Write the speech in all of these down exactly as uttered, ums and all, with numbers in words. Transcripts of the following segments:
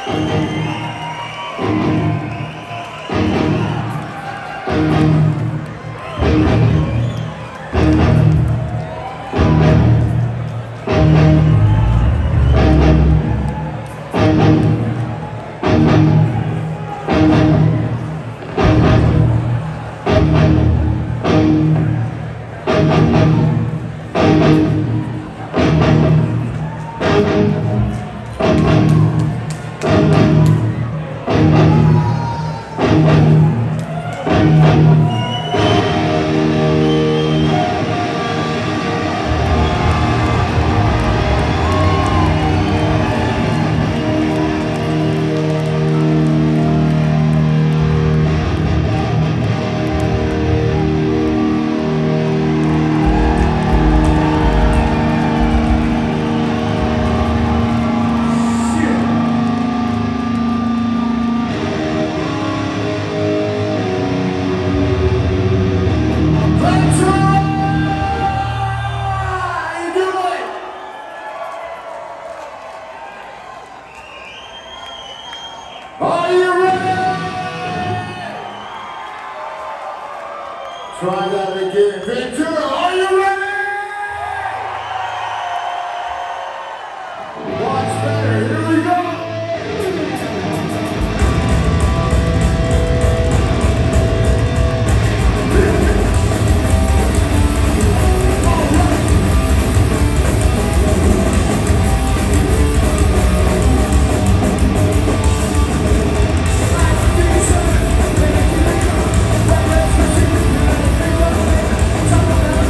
Try that again. Ventura, are you ready? Watch better. Here we go. Talk about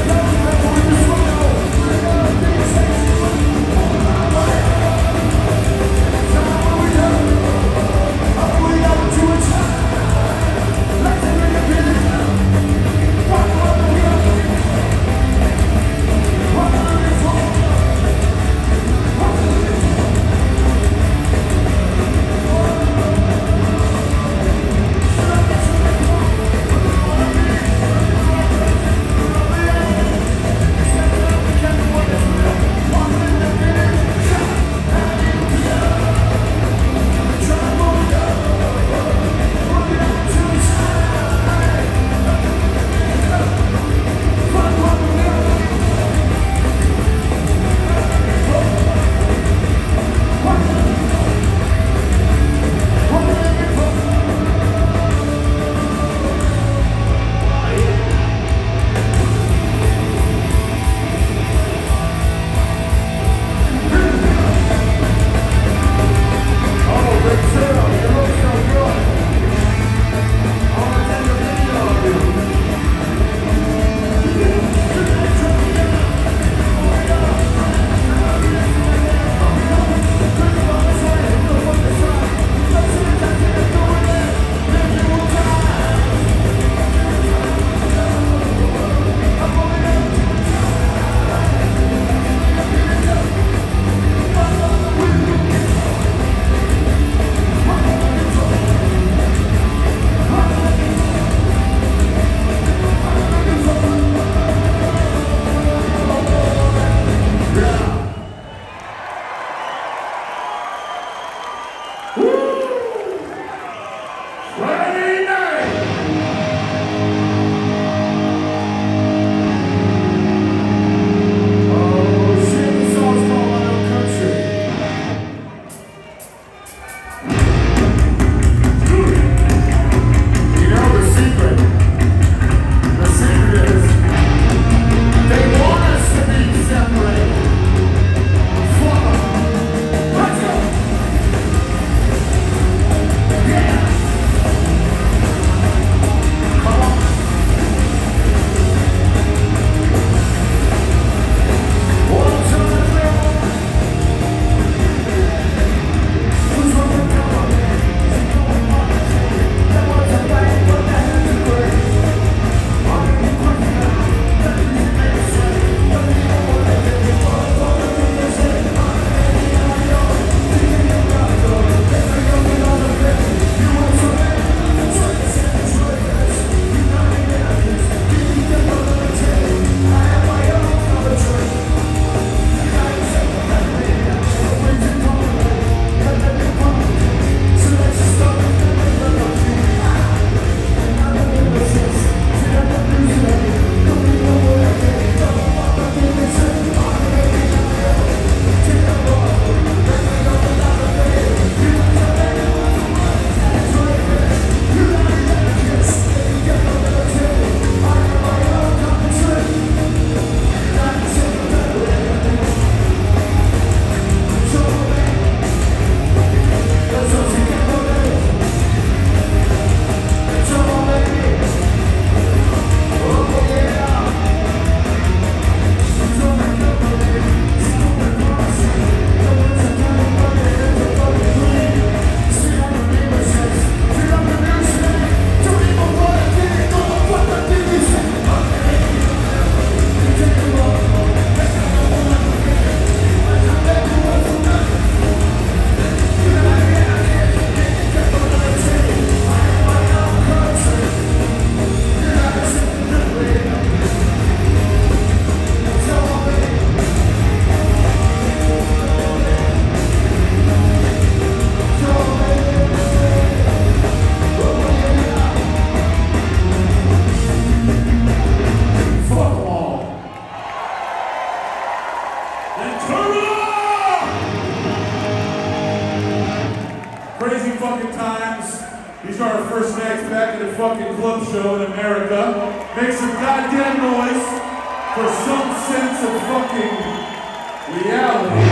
fucking times. These are our first acts back at a fucking club show in America. Make some goddamn noise for some sense of fucking reality.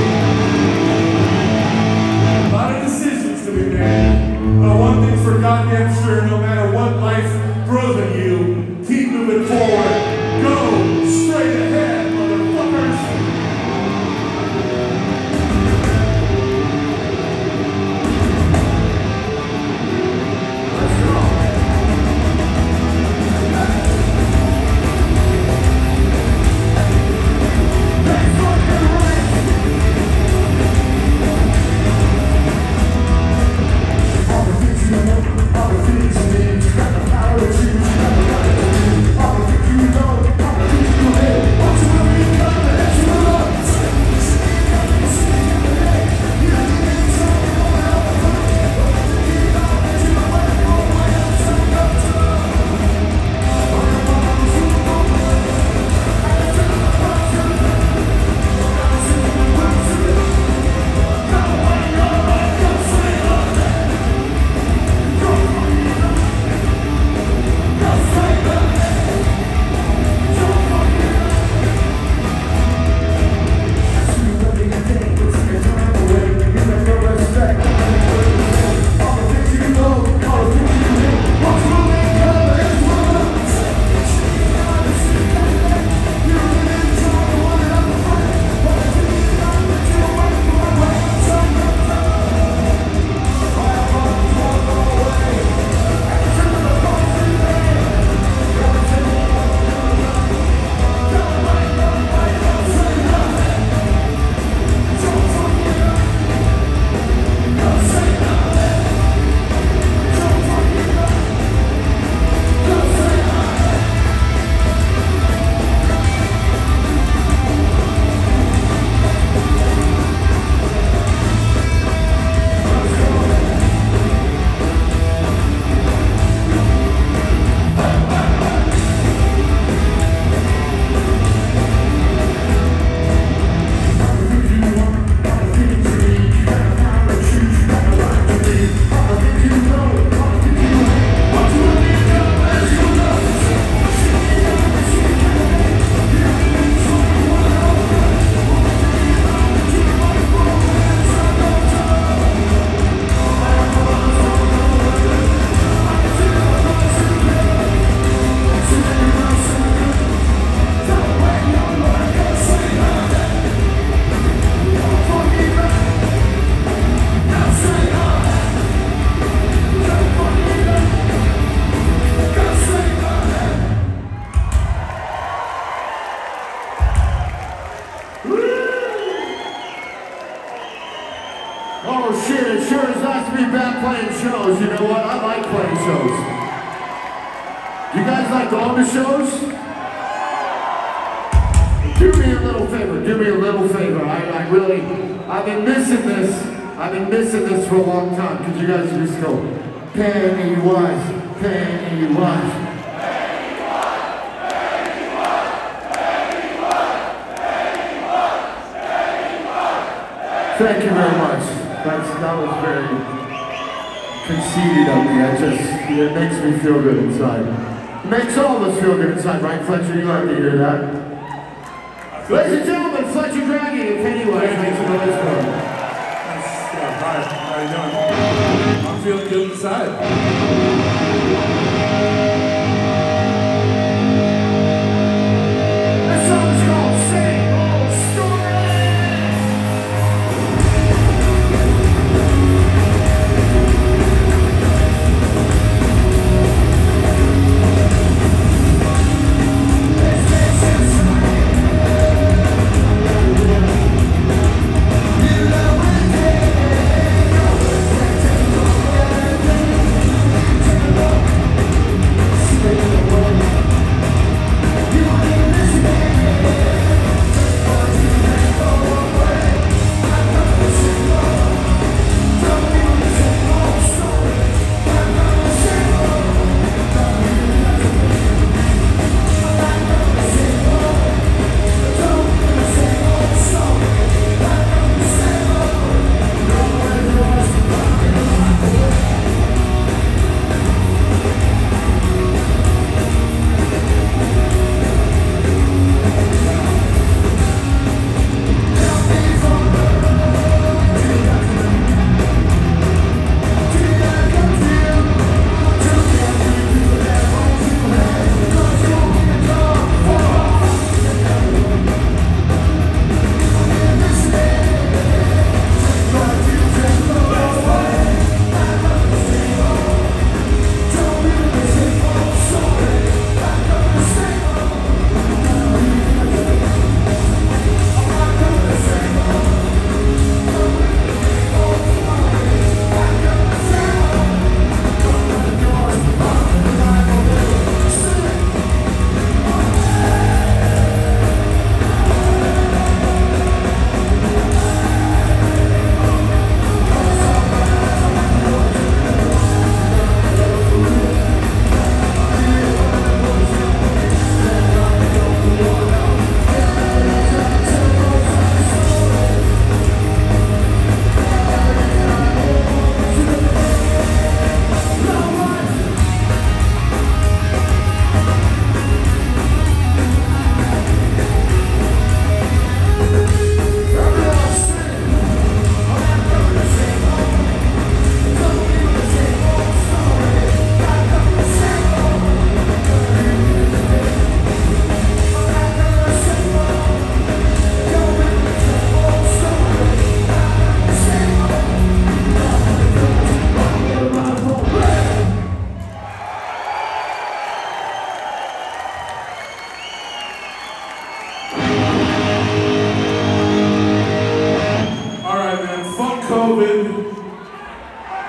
A lot of decisions to be made. But one thing's for goddamn sure, no matter what life throws at you, keep moving forward. Go straight ahead, motherfuckers. Oh shit, it sure is nice to be back playing shows. You know what? I like playing shows. You guys like going to shows? Do me a little favor, do me a little favor. I, I really, I've been missing this. I've been missing this for a long time. Could you guys just go, Pennywise, Pennywise. Thank you very much. That's, that was very conceited of me. I just, it makes me feel good inside. It makes all of us feel good inside, right, Fletcher? You like to hear that? Ladies and gentlemen, Fletcher Draghi and Pennywise makes a noise for him. Yeah, hi, how you doing? I'm feeling good inside.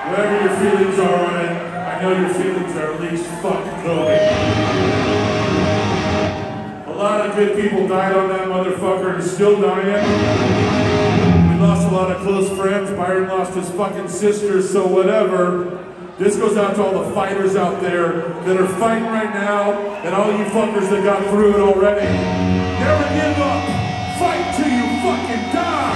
Whatever your feelings are on it, I know your feelings are at least fucking going. A lot of good people died on that motherfucker and still dying. We lost a lot of close friends. Byron lost his fucking sister, so whatever. This goes out to all the fighters out there that are fighting right now, and all you fuckers that got through it already. Never give up. Fight till you fucking die.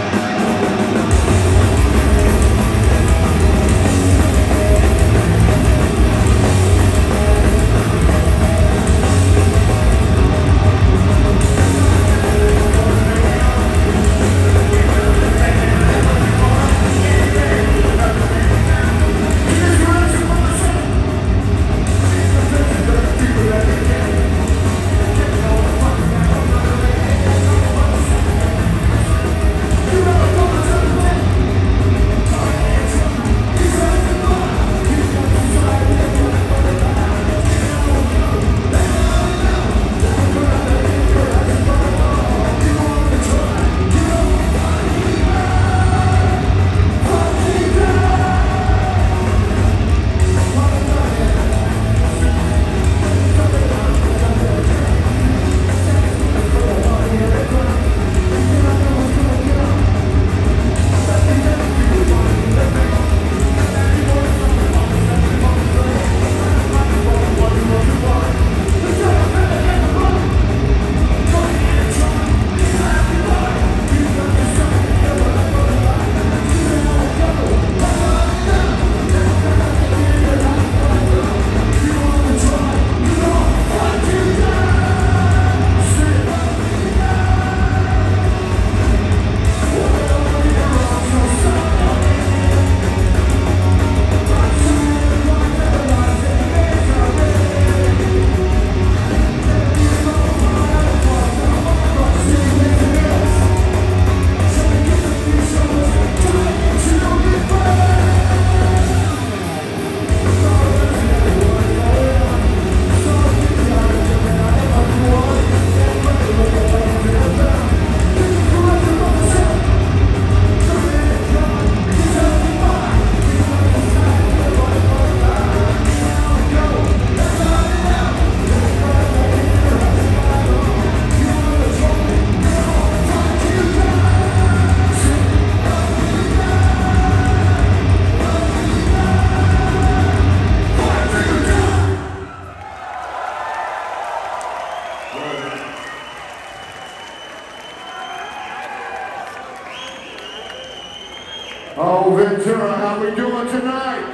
Oh, Ventura, how we doing tonight?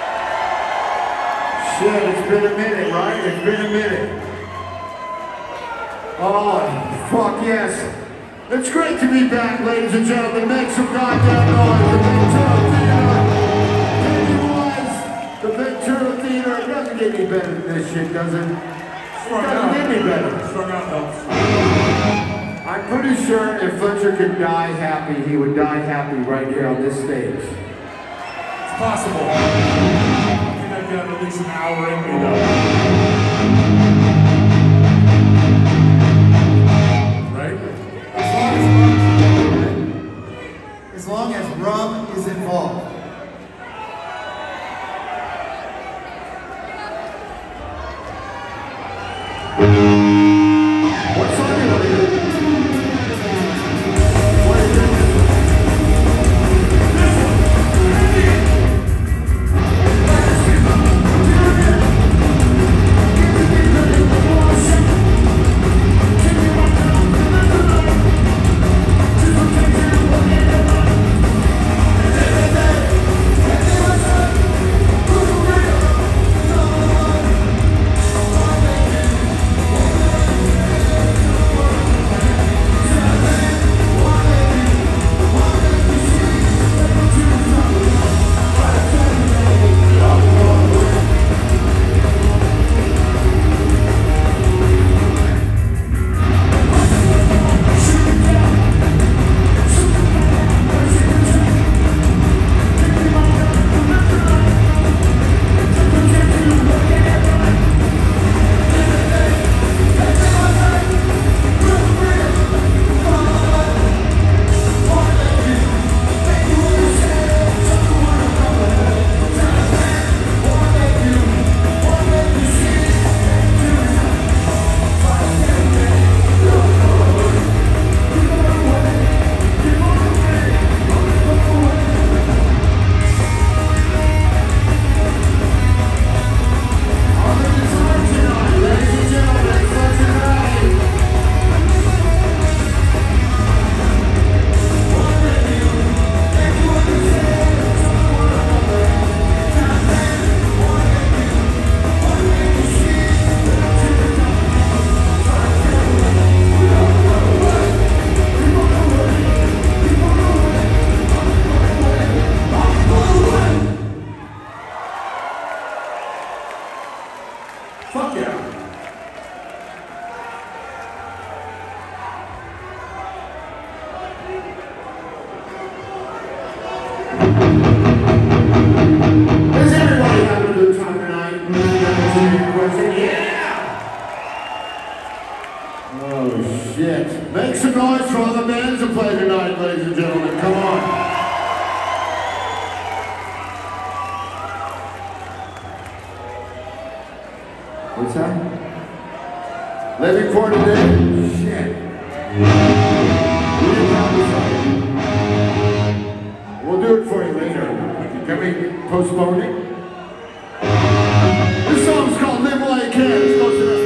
Shit, it's been a minute, right? It's been a minute. Oh, fuck yes. It's great to be back, ladies and gentlemen. Make some goddamn noise. The Ventura Theater. Pennywise, the Ventura Theater. It doesn't get any better than this shit, does it? It doesn't get any better. Strung out helps. I'm pretty sure if Fletcher could die happy, he would die happy right here on this stage. It's possible. I think I've got at least an hour in me though. Right? As long as rum is involved. What song do you want to hear? Hey, What's that? Living for today? Shit. We'll do it for you later. Can we postpone it? This song's called Live While You Can. It's close enough.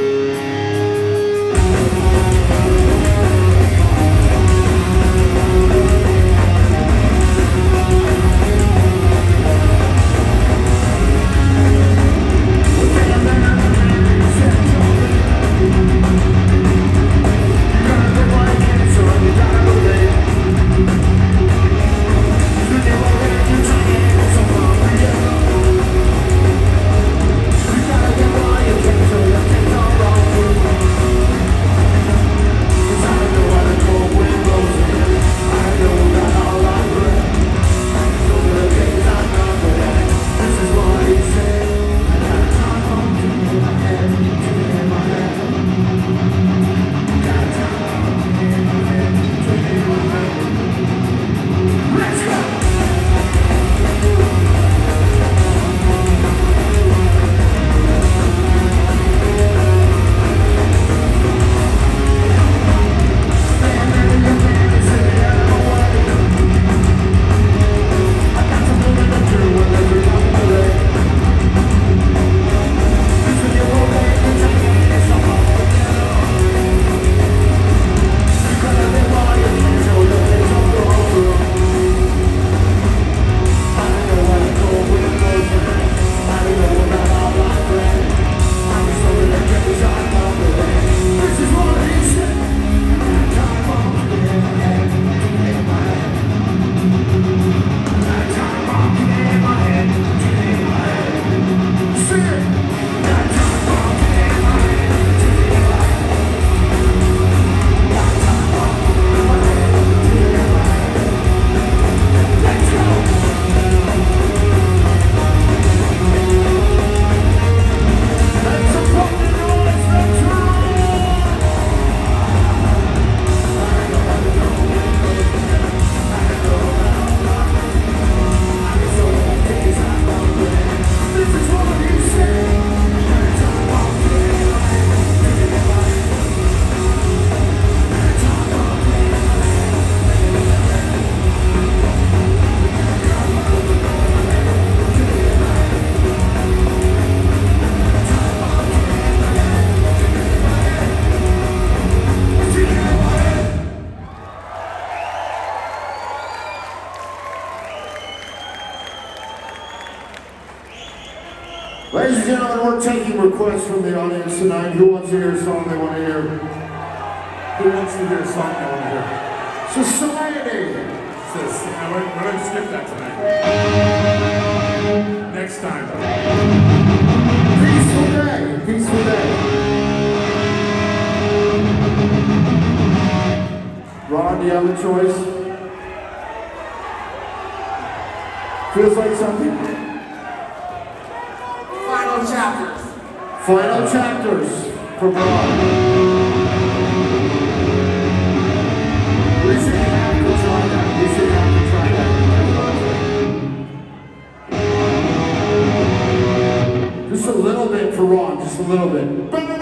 Ladies and gentlemen, we're taking requests from the audience tonight. Who wants to hear a song they want to hear? Who wants to hear a song they want to hear? Society! Says, now we're, we're going to skip that tonight. Next time. Peaceful day! Peaceful day! Ron, do you have a choice? Feels like something? Final chapters. Final chapters for Ron. We should have to try that. We should have to try that. Just a little bit for Ron, just a little bit.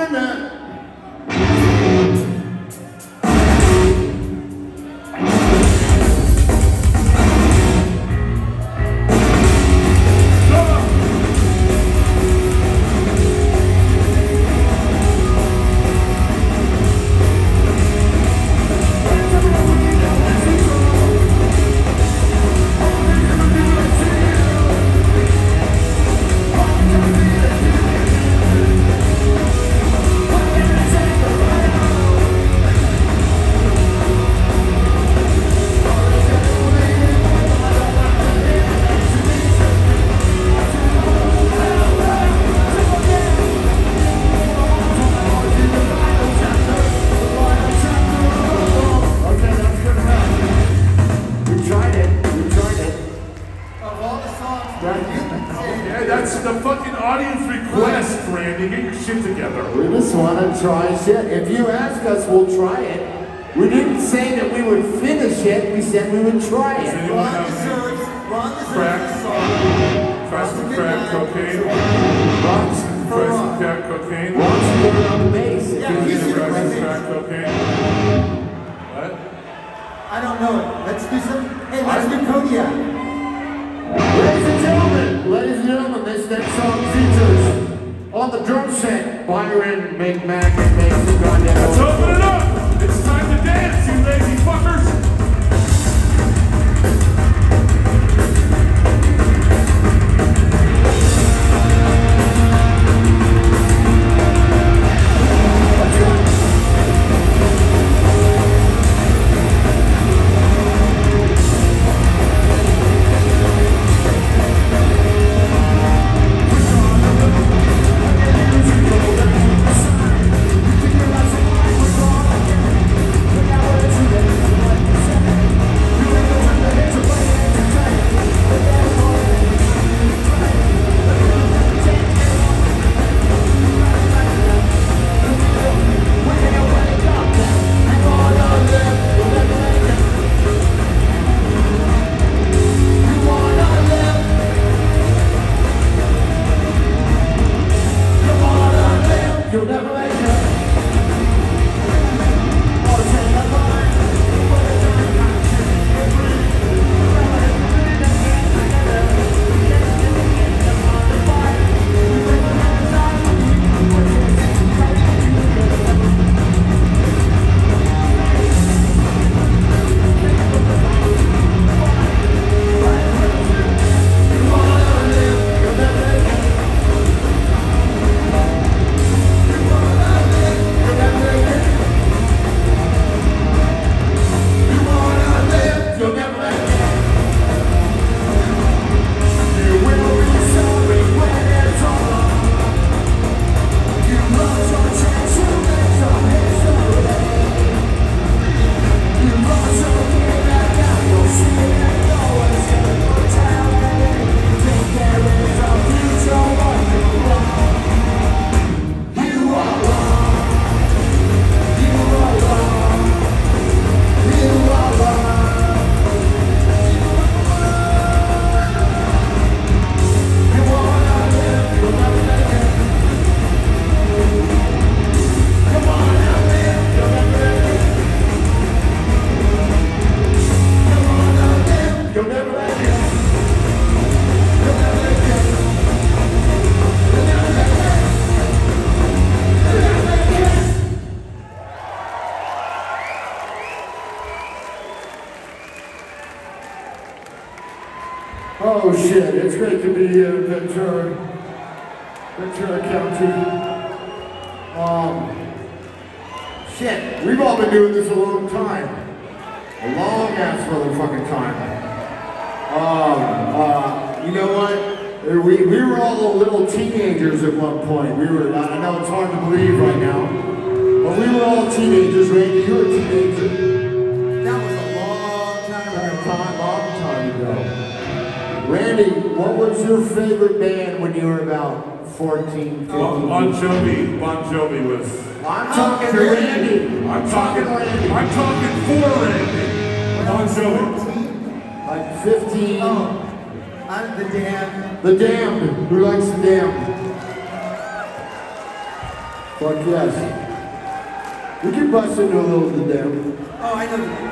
Yeah, that's the fucking audience request, Randy. Get your shit together. We just want to try shit. If you ask us, we'll try it. We didn't say that we would finish it. We said we would try Does it. anyone Ron have deserves, Ron deserves crack? a song. Try some crack cocaine. Ron's try Ron. some crack cocaine? Why don't you put it on the bass? Yeah, You he's need to gonna try play some crack bass. cocaine? What? I don't know it. Let's do some. Hey, let's do Kodiak. Ladies and gentlemen, ladies and gentlemen, this next song features on the drum set Byron McMack and Mason Goddamn. Let's open it up! It's time to dance, you lazy fuckers! You'll never make it. I'll take the line. Oh shit, it's great to be here in Ventura, Ventura County. Um, shit, we've all been doing this a long time. A long ass motherfucking time. Um, uh, you know what? We, we were all little teenagers at one point. We were, I know it's hard to believe right now, but we were all teenagers. Randy, you were a teenager. That was a long time A ago. time, long time ago. Randy, what was your favorite band when you were about fourteen, fifteen? Bon, bon Jovi, Bon Jovi was. I'm talking to Randy. I'm talking, Randy. I'm talking for Randy. Bon Jovi. Like fifteen. Oh, I'm the Damned. The Damned. Who likes the Damned? Fuck yes. We can bust into a little of the Damned. Oh, I know the Damned.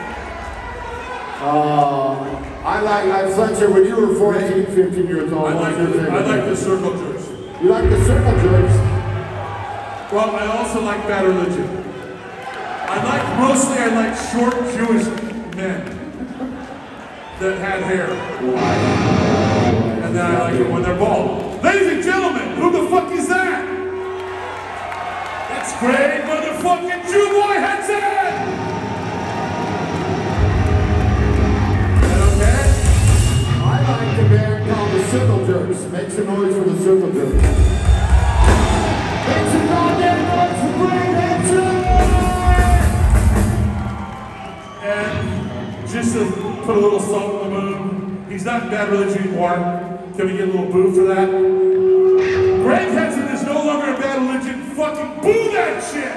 Uh, I like, I Fletcher, when you were fourteen, fifteen years old, I what like, was your the, favorite I like band? the Circle Jerks. You like the Circle Jerks? Well, I also like Bad Religion. I like, mostly I like short Jewish men that had hair. And then I like it when they're bald. Ladies and gentlemen, who the fuck is that? That's Greg motherfucking Jew Boy Henson! I like the band called the Circle Jerks. Make some noise for the Circle Jerks. Make some goddamn noise for Greg Hanson! And just to put a little salt in the moon, he's not in Bad Religion anymore. Can we get a little boo for that? Greg Henson is no longer in Bad Religion. Fucking boo that shit!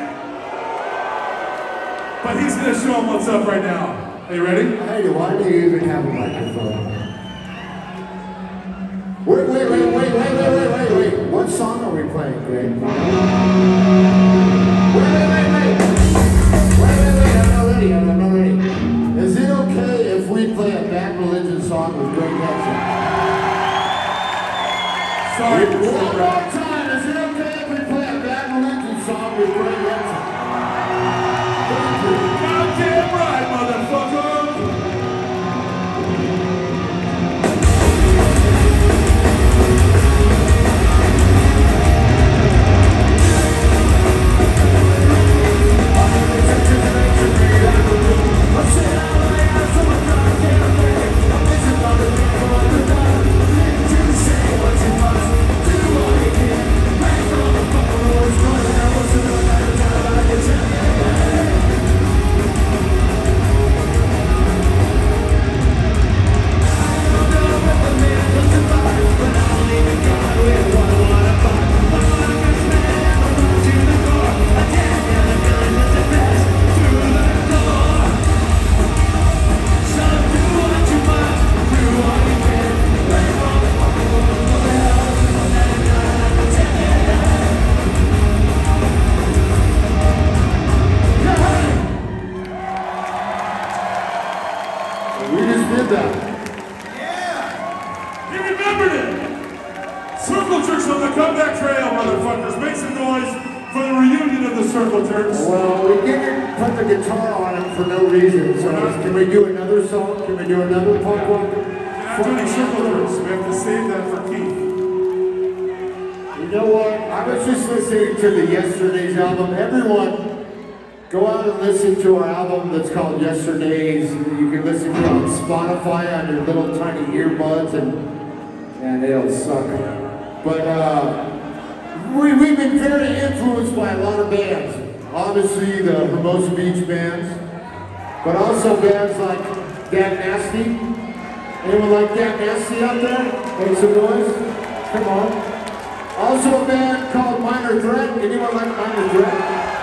But he's gonna show him what's up right now. Are you ready? Hey, why do you even have a microphone? Wait, wait, wait, wait, wait, wait, wait, wait, wait. What's What song are we playing, Greg? Wait, wait, wait, wait. Wait, wait, wait, I'm not ready, I'm not ready. Is it okay if we play a Bad Religion song with Greg Hudson? Sorry. One more time, is it okay if we play a Bad Religion song with Greg Hudson? Thank you. Goddamn right, motherfucker! To the Yesterday's album. Everyone, go out and listen to our album that's called Yesterdays. You can listen to it on Spotify on your little tiny earbuds, and and it'll suck. But uh, we, we've been very influenced by a lot of bands. Obviously the Hermosa Beach bands, but also bands like Damn Nasty. Anyone like Damn Nasty out there? Make some noise. Come on. Also a band called Minor Threat. Anyone like Minor Threat?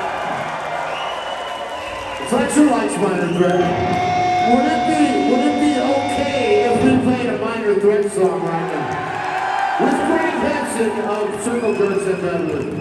Fletcher likes Minor Threat. Would it be, would it be okay if we played a Minor Threat song right now? With Greg Hudson of Circle Jerks and Bad Religion.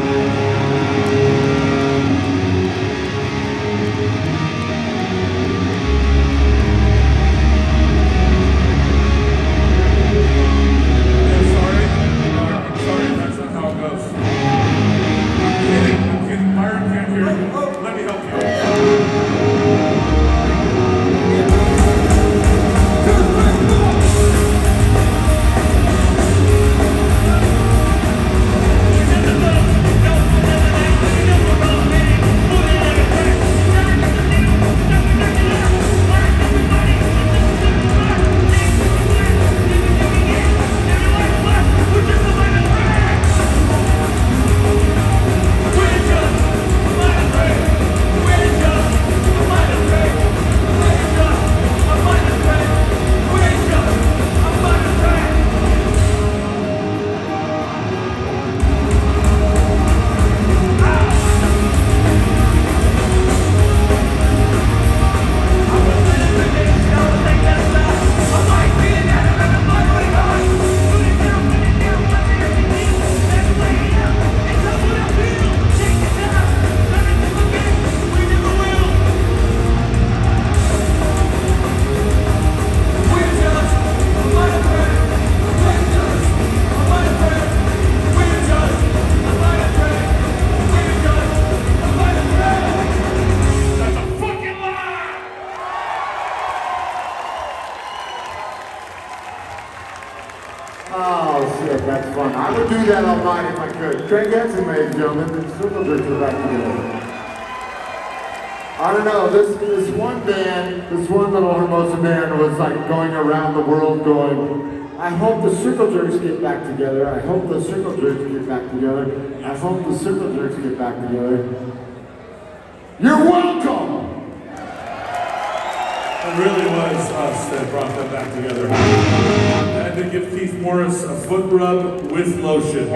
Greg Hudson, ladies and gentlemen, the Circle Jerks are back together. I don't know, this this one band, this one little Hermosa band was like going around the world going, I hope the Circle Jerks get back together, I hope the Circle Jerks get back together, I hope the Circle Jerks get back together. You're welcome! It really was us that brought them back together. I had to give Keith Morris a foot rub with lotion.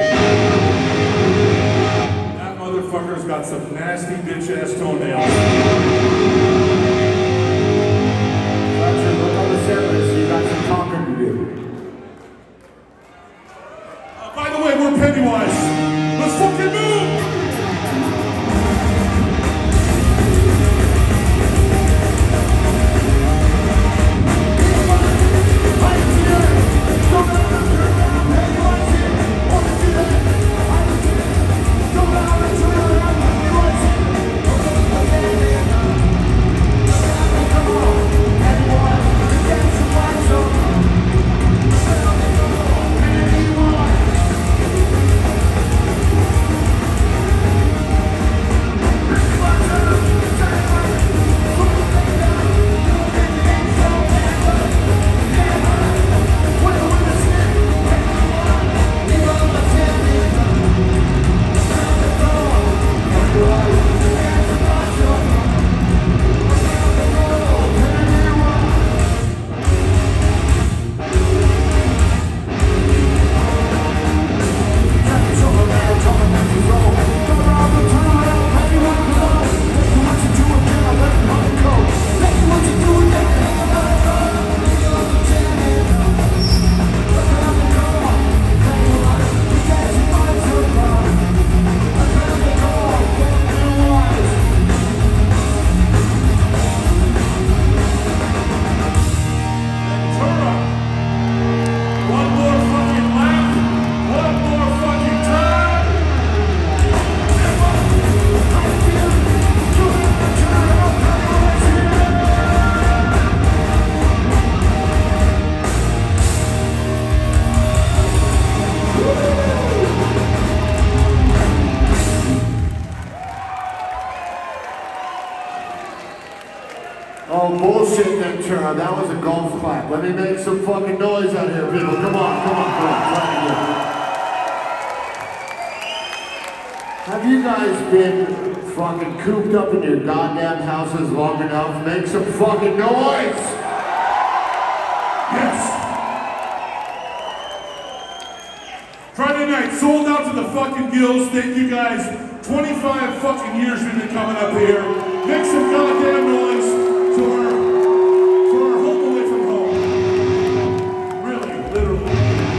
That motherfucker's got some nasty bitch-ass toenails. Roger, look on the set list, you got some talking to do. Uh, by the way, we're Pennywise. Let's fucking move! Oh, bullshit, Ventura. That was a golf clap. Let me make some fucking noise out here, people. Come on, come on, come on. Try it again. Have you guys been fucking cooped up in your goddamn houses long enough? Make some fucking noise! Yes! Friday night, sold out to the fucking gills. Thank you guys. twenty-five fucking years we've been coming up here. Make some goddamn noise. For our, for our home away from home. Really, literally.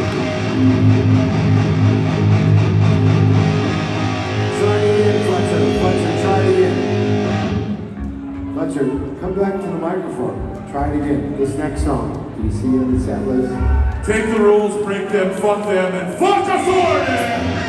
Try it again, Fletcher. Fletcher, try it again. Fletcher, come back to the microphone. Try it again. This next song. Do you see it in the set list? Take the rules, break them, fuck them, and fuck authority!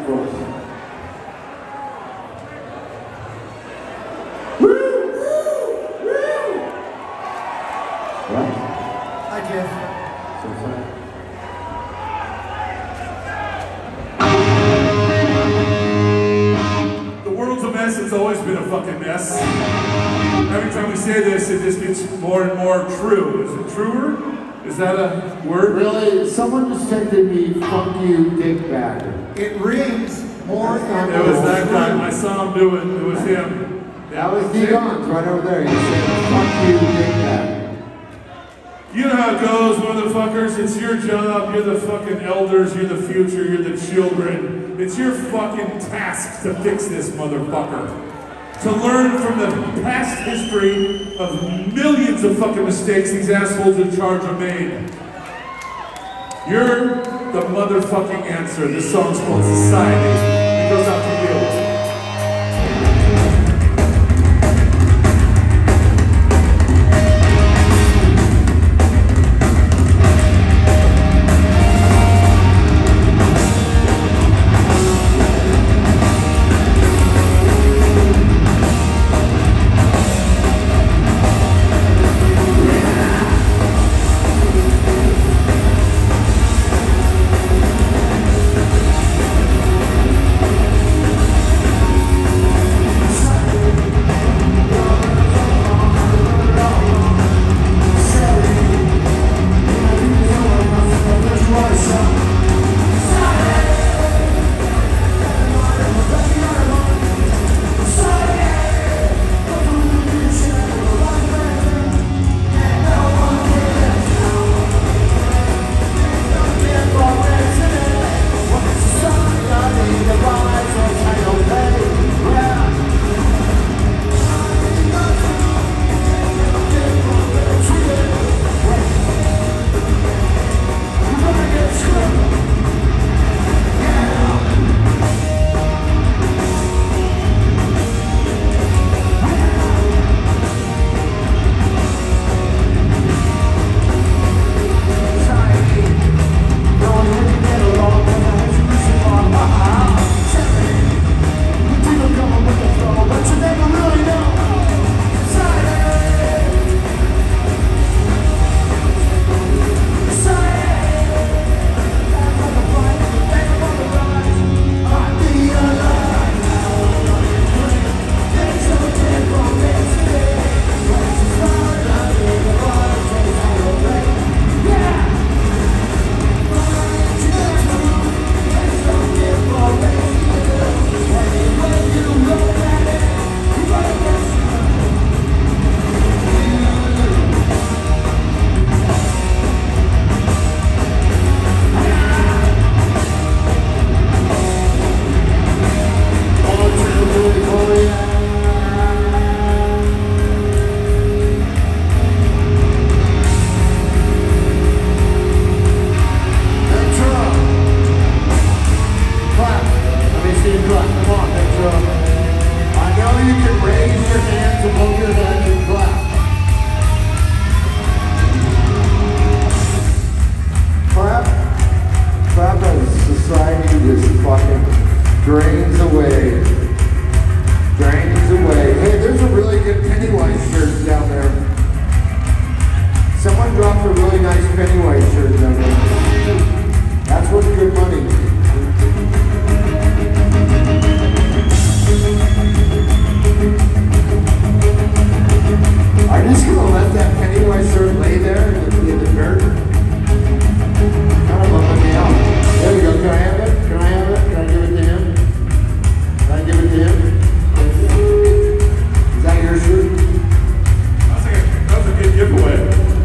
course. Woo! Woo! Woo! What? Hi, Jeff. So sorry. The world's a mess. It's always been a fucking mess. Every time we say this, it just gets more and more true. Is it truer? Is that a word? Really? Someone just texted me, fuck you, dick bag. It rings more and It was more. that guy. I saw him do it. It was him. That was Digon's right over there. He said, fuck you, dick bag. You know how it goes, motherfuckers. It's your job. You're the fucking elders. You're the future. You're the children. It's your fucking task to fix this motherfucker. To learn from the past history of millions of fucking mistakes these assholes in charge have made. You're the motherfucking answer. This song's called Society. It goes out to you. Drains away. Drains away. Hey, there's a really good Pennywise shirt down there. Someone dropped a really nice Pennywise shirt down there. That's worth good money. Are you just gonna let that Pennywise shirt lay there in the, in the dirt? Kind of bumming me out. There we go. Can I have it? Can I have it? Can I give it to him? Can I give it to him? Is that your shirt? That's a, that was a good giveaway.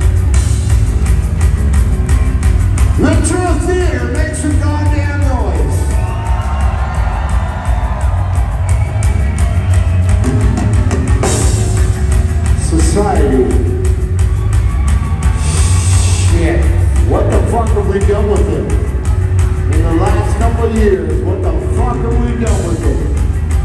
Ventura Theater, make some goddamn noise. Society. Shit. What the fuck have we done with it? In the last couple of years, what the fuck have we done with it?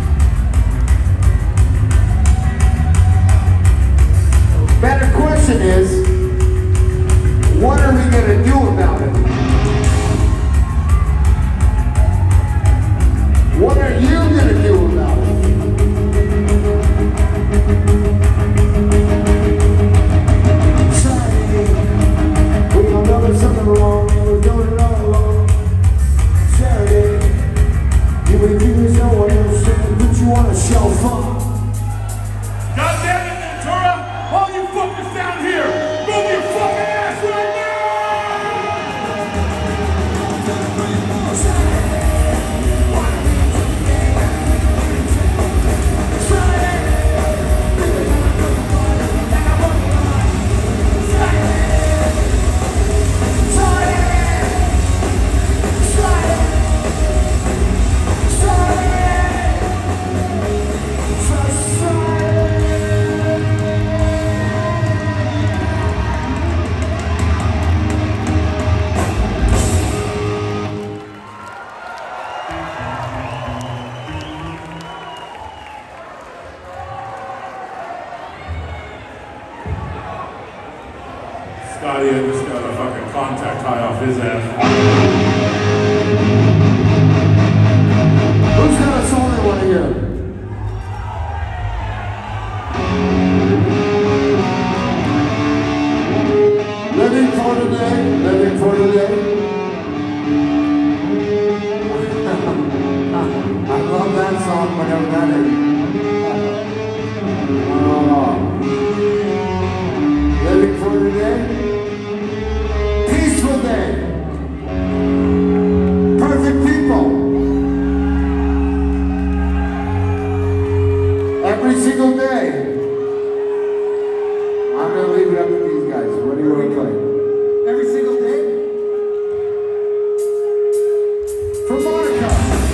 Better question is, what are we going to do about it? fucking contact high off his ass. Who's got a song they want to hear? Living for today, living for today. I love that song whenever that is. Oh. Living for today. Peaceful day. Perfect people. Every single day. I'm going to leave it up to these guys. What do you want to play? Every single day? For Monica.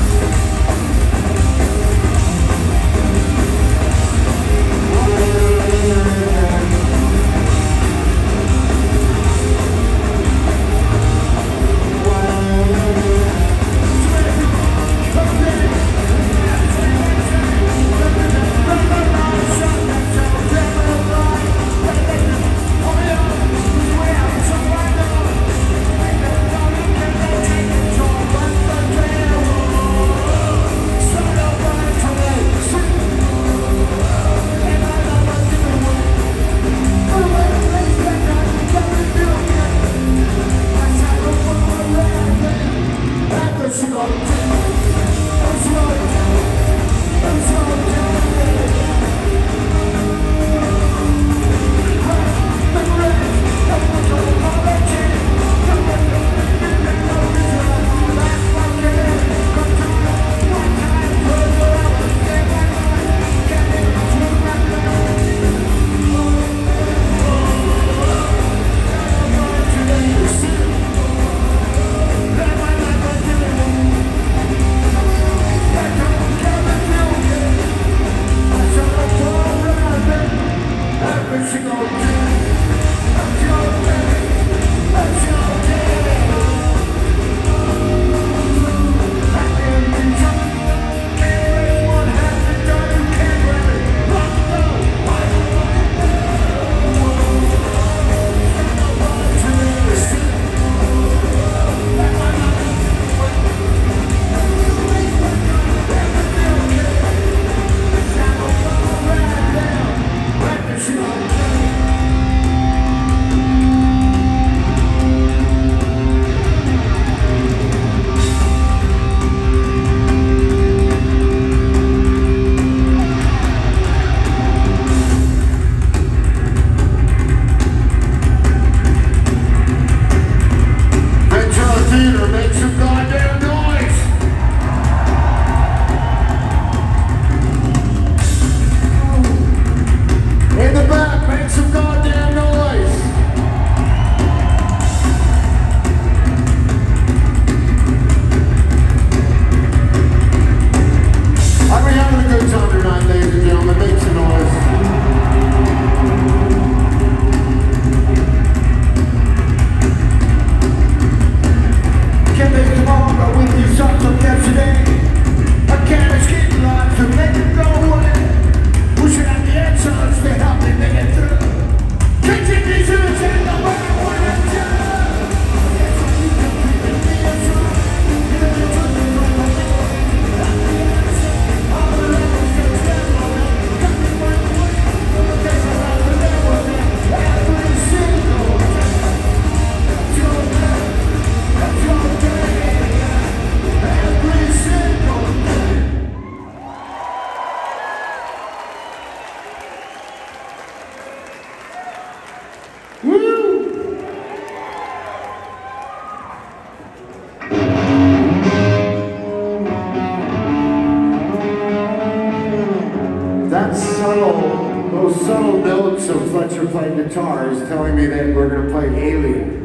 That subtle, those subtle notes of Fletcher playing guitar is telling me that we're going to play Alien.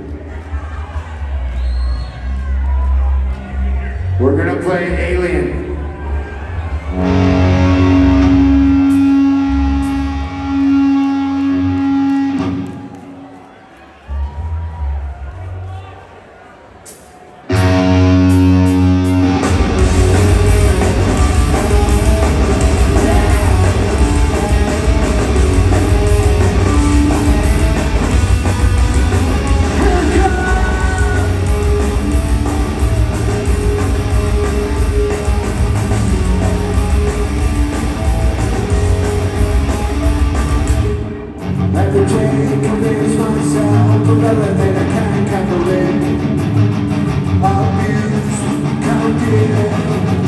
We're going to play Alien. Here it comes! than I can calculate. Abuse, counted.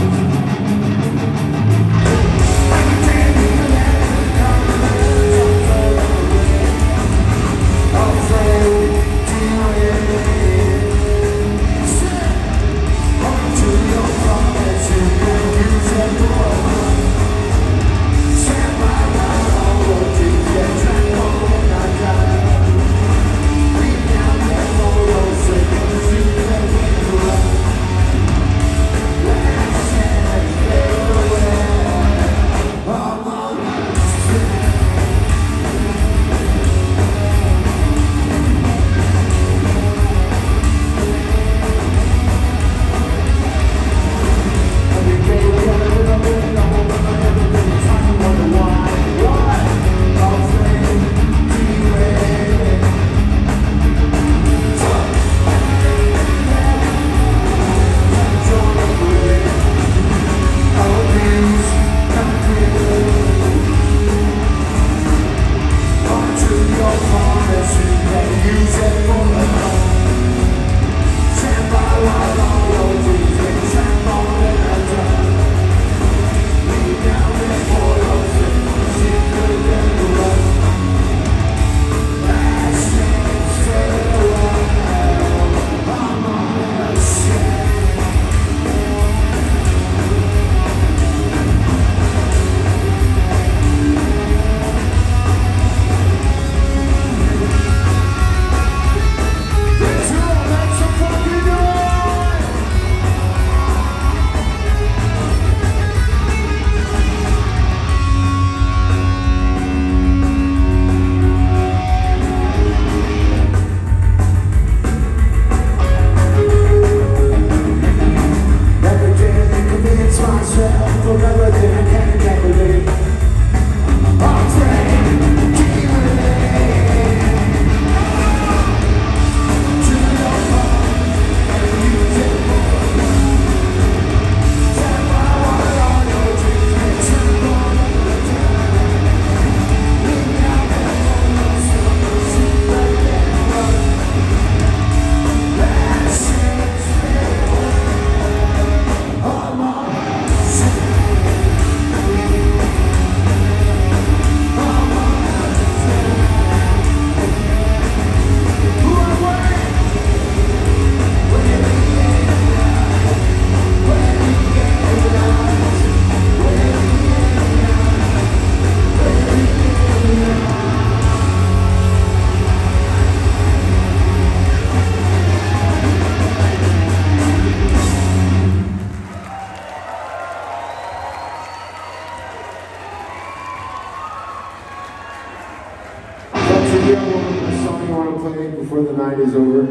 Before the night is over.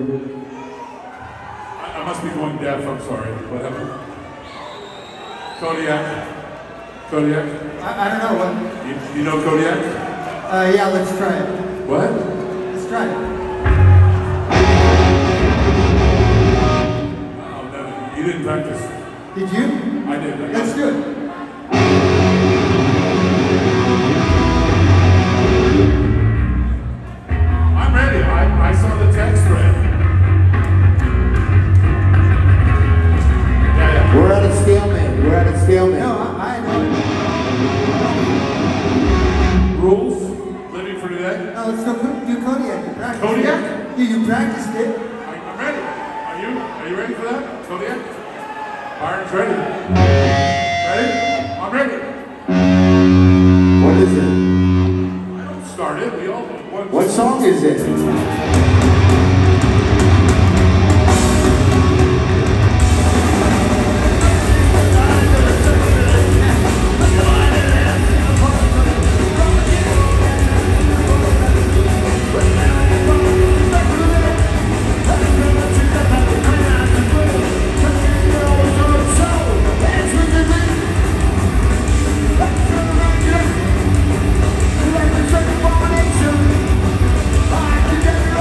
I, I must be going deaf, I'm sorry. What happened? Kodiak? Kodiak? I, I don't know what. You, you know Kodiak? Uh, yeah, let's try it. What? Let's try it. Oh, no, you didn't practice. Did you? I did. I Let's do it. I'm ready. I, I saw the text thread. Yeah, yeah. We're at a stalemate. We're at a stalemate. No, I, I know it. Rules? Living for today? No, let's go co- do Kodiak. You practiced Kodiak? it. Yeah, you practiced it. I, I'm ready. Are you? Are you ready for that? Kodiak? Iron's ready. Ready? I'm ready. What is it? I don't start it. We all. What, What song is it? I can get it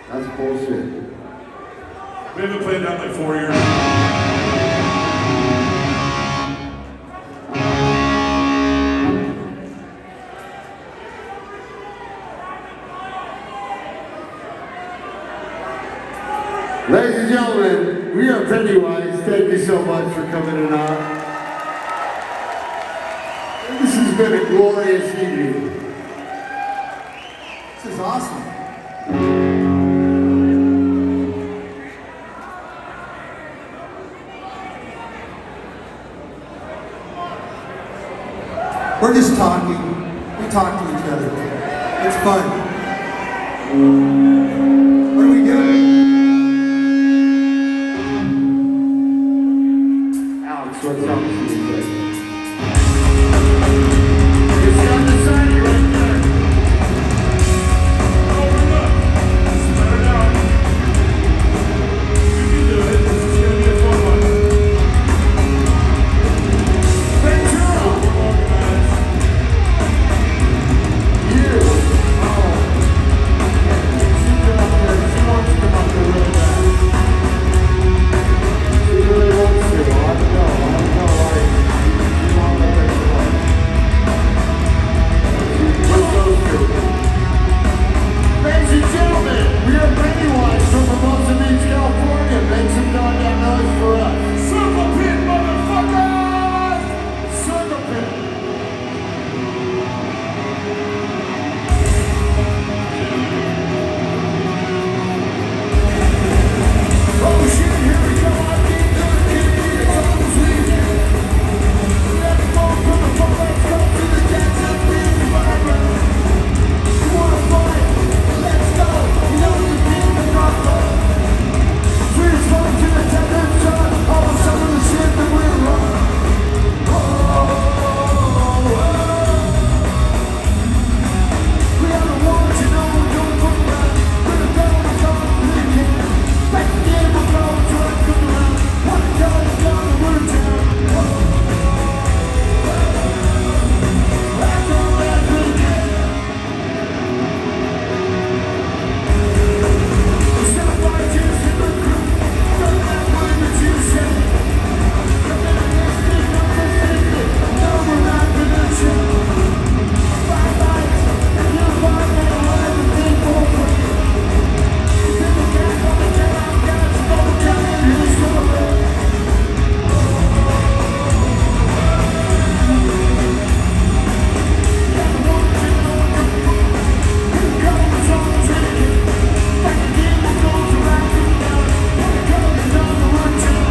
That's bullshit. We haven't played that in like four years. Ladies and gentlemen, we are Pennywise. Thank you so much for coming tonight. This has been a glorious evening. This is awesome. We're just talking. We talk to each other. It's fun. What are we doing? Alex, what's up with you today? It's on the side right there. Open up. Spread it out. You can do it. This is gonna be a fun one. Ventura! Organized. You! Oh. She come up there. She wants to come up there really bad. She really wants to. I don't know. I don't know why. She wants to make it work. What's those two? Ladies and gentlemen, we are Pennywise from Hermosa Beach, California. Make some goddamn noise for us. Circle pit, motherfuckers! Circle pit. Oh shit, here we go. I need to get me a couple sleep. Let's go from the top, let's go to the dance and be vibrant. You wanna fight? Let's go. You know you keep the rock on. Please come to the temperature of some of the shit that we're on. Oh, oh, oh. We are the ones you know don't come back. We're the devils on the king. Back again, we're going to come around. What the hell is down the word town? Oh, back on that weekend. Instead of fighting in the crew, don't let one that you say. Come in and get me, don't forsake me. No, we're not gonna chill. Five lights, and you'll find that I'll everything for free. Then we can't come and get out, guys, go down in his story. Yeah, the one thing I know you're wrong. Here comes on drinking. Back again, we're going to rock it down. When it comes down the wood town.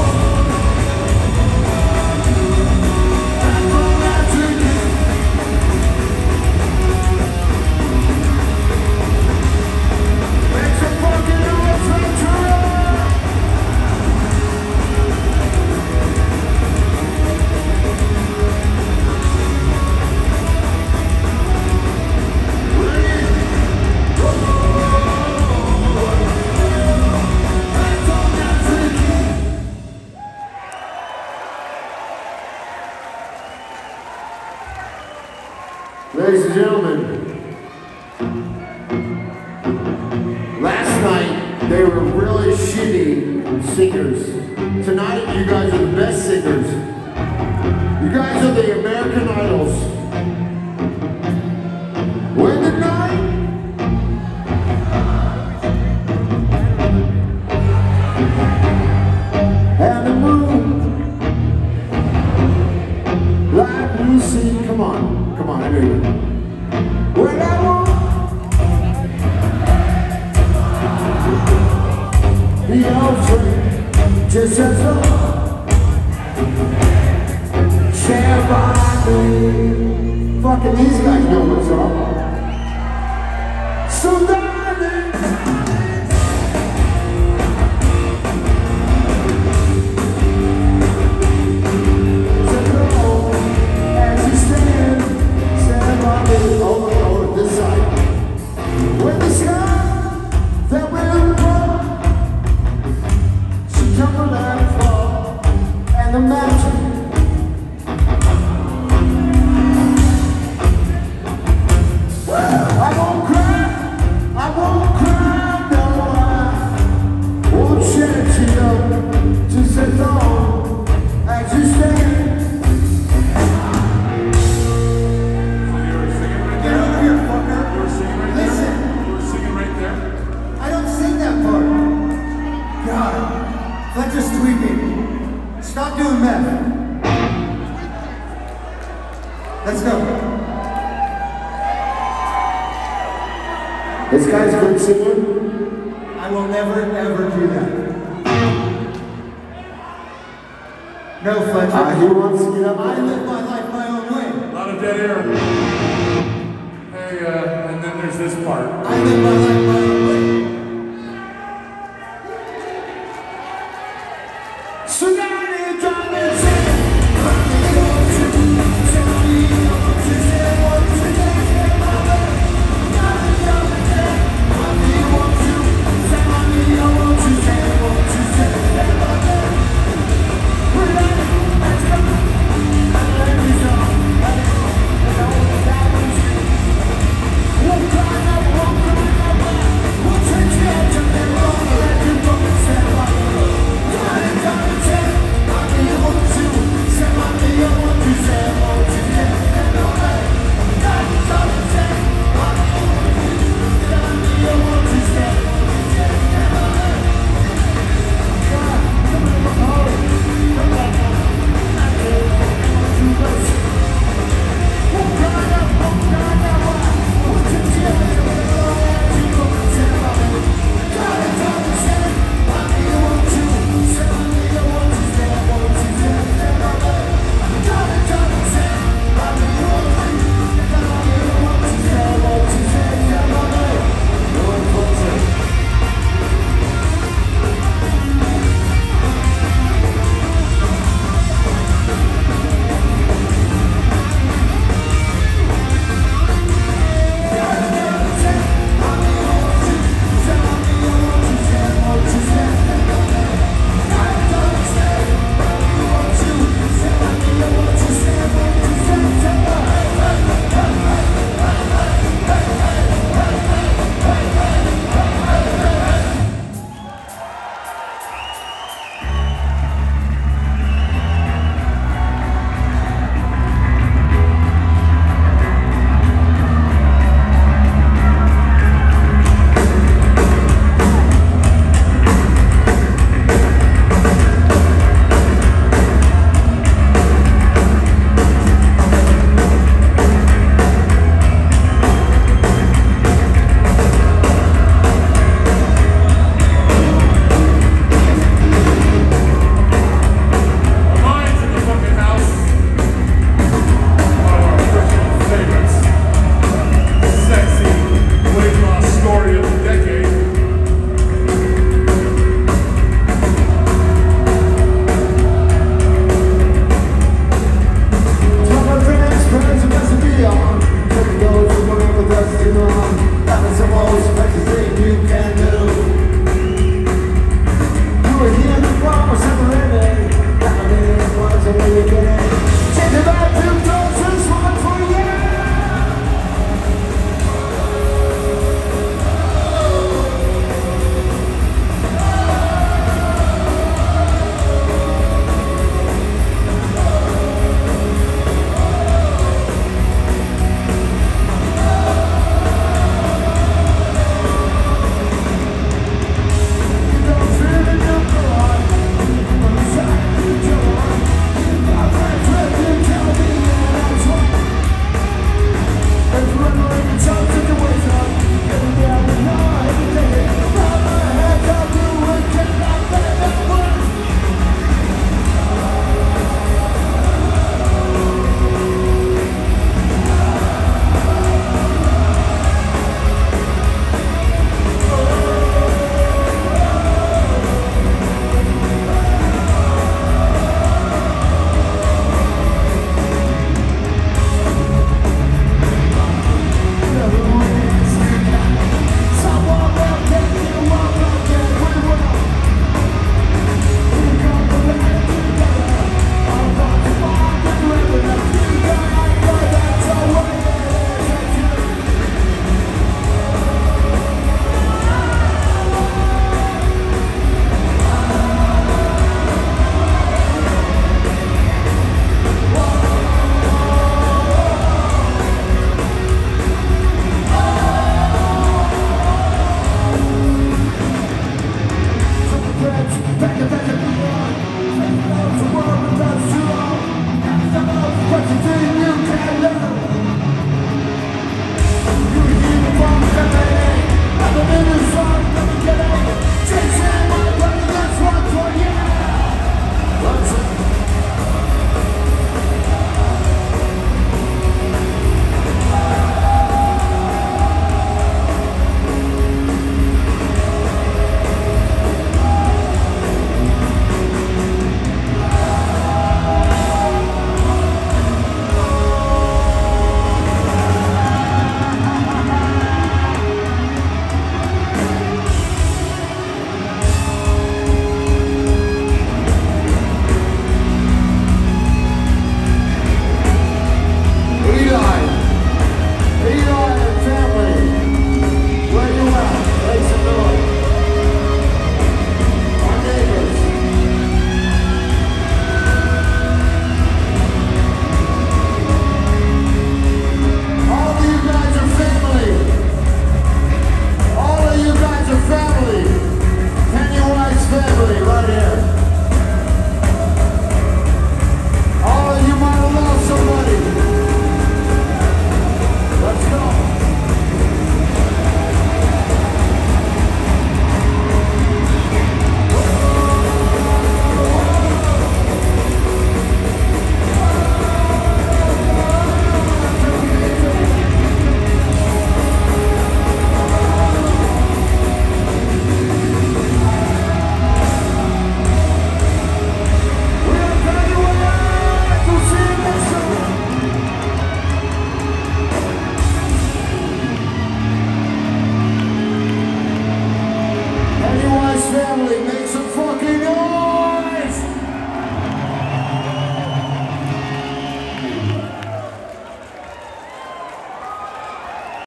Back on that drinking. Make some fucking noise, Ventura! Ladies and gentlemen, last night they were really shitty singers. Tonight you guys are the best singers. You guys are the American Idols. When the night and the moon like you see, come on, come on, I know you. When I walk the old train just as a share by me. Fucking these guys know what's up. So darling, so go as you stand, stand by me. Over, over this side. When the sky that will grow, she tumble and fall, and the magic. I won't cry, I won't cry, no. Fletcher's tweaking. Stop doing meth. Let's go. This guy's a good singer. I will never, ever do that. No, Fletcher. Uh, he wants to get up I there. live my life my own way. A lot of dead air. Hey, uh, and then there's this part. I live my life my own way.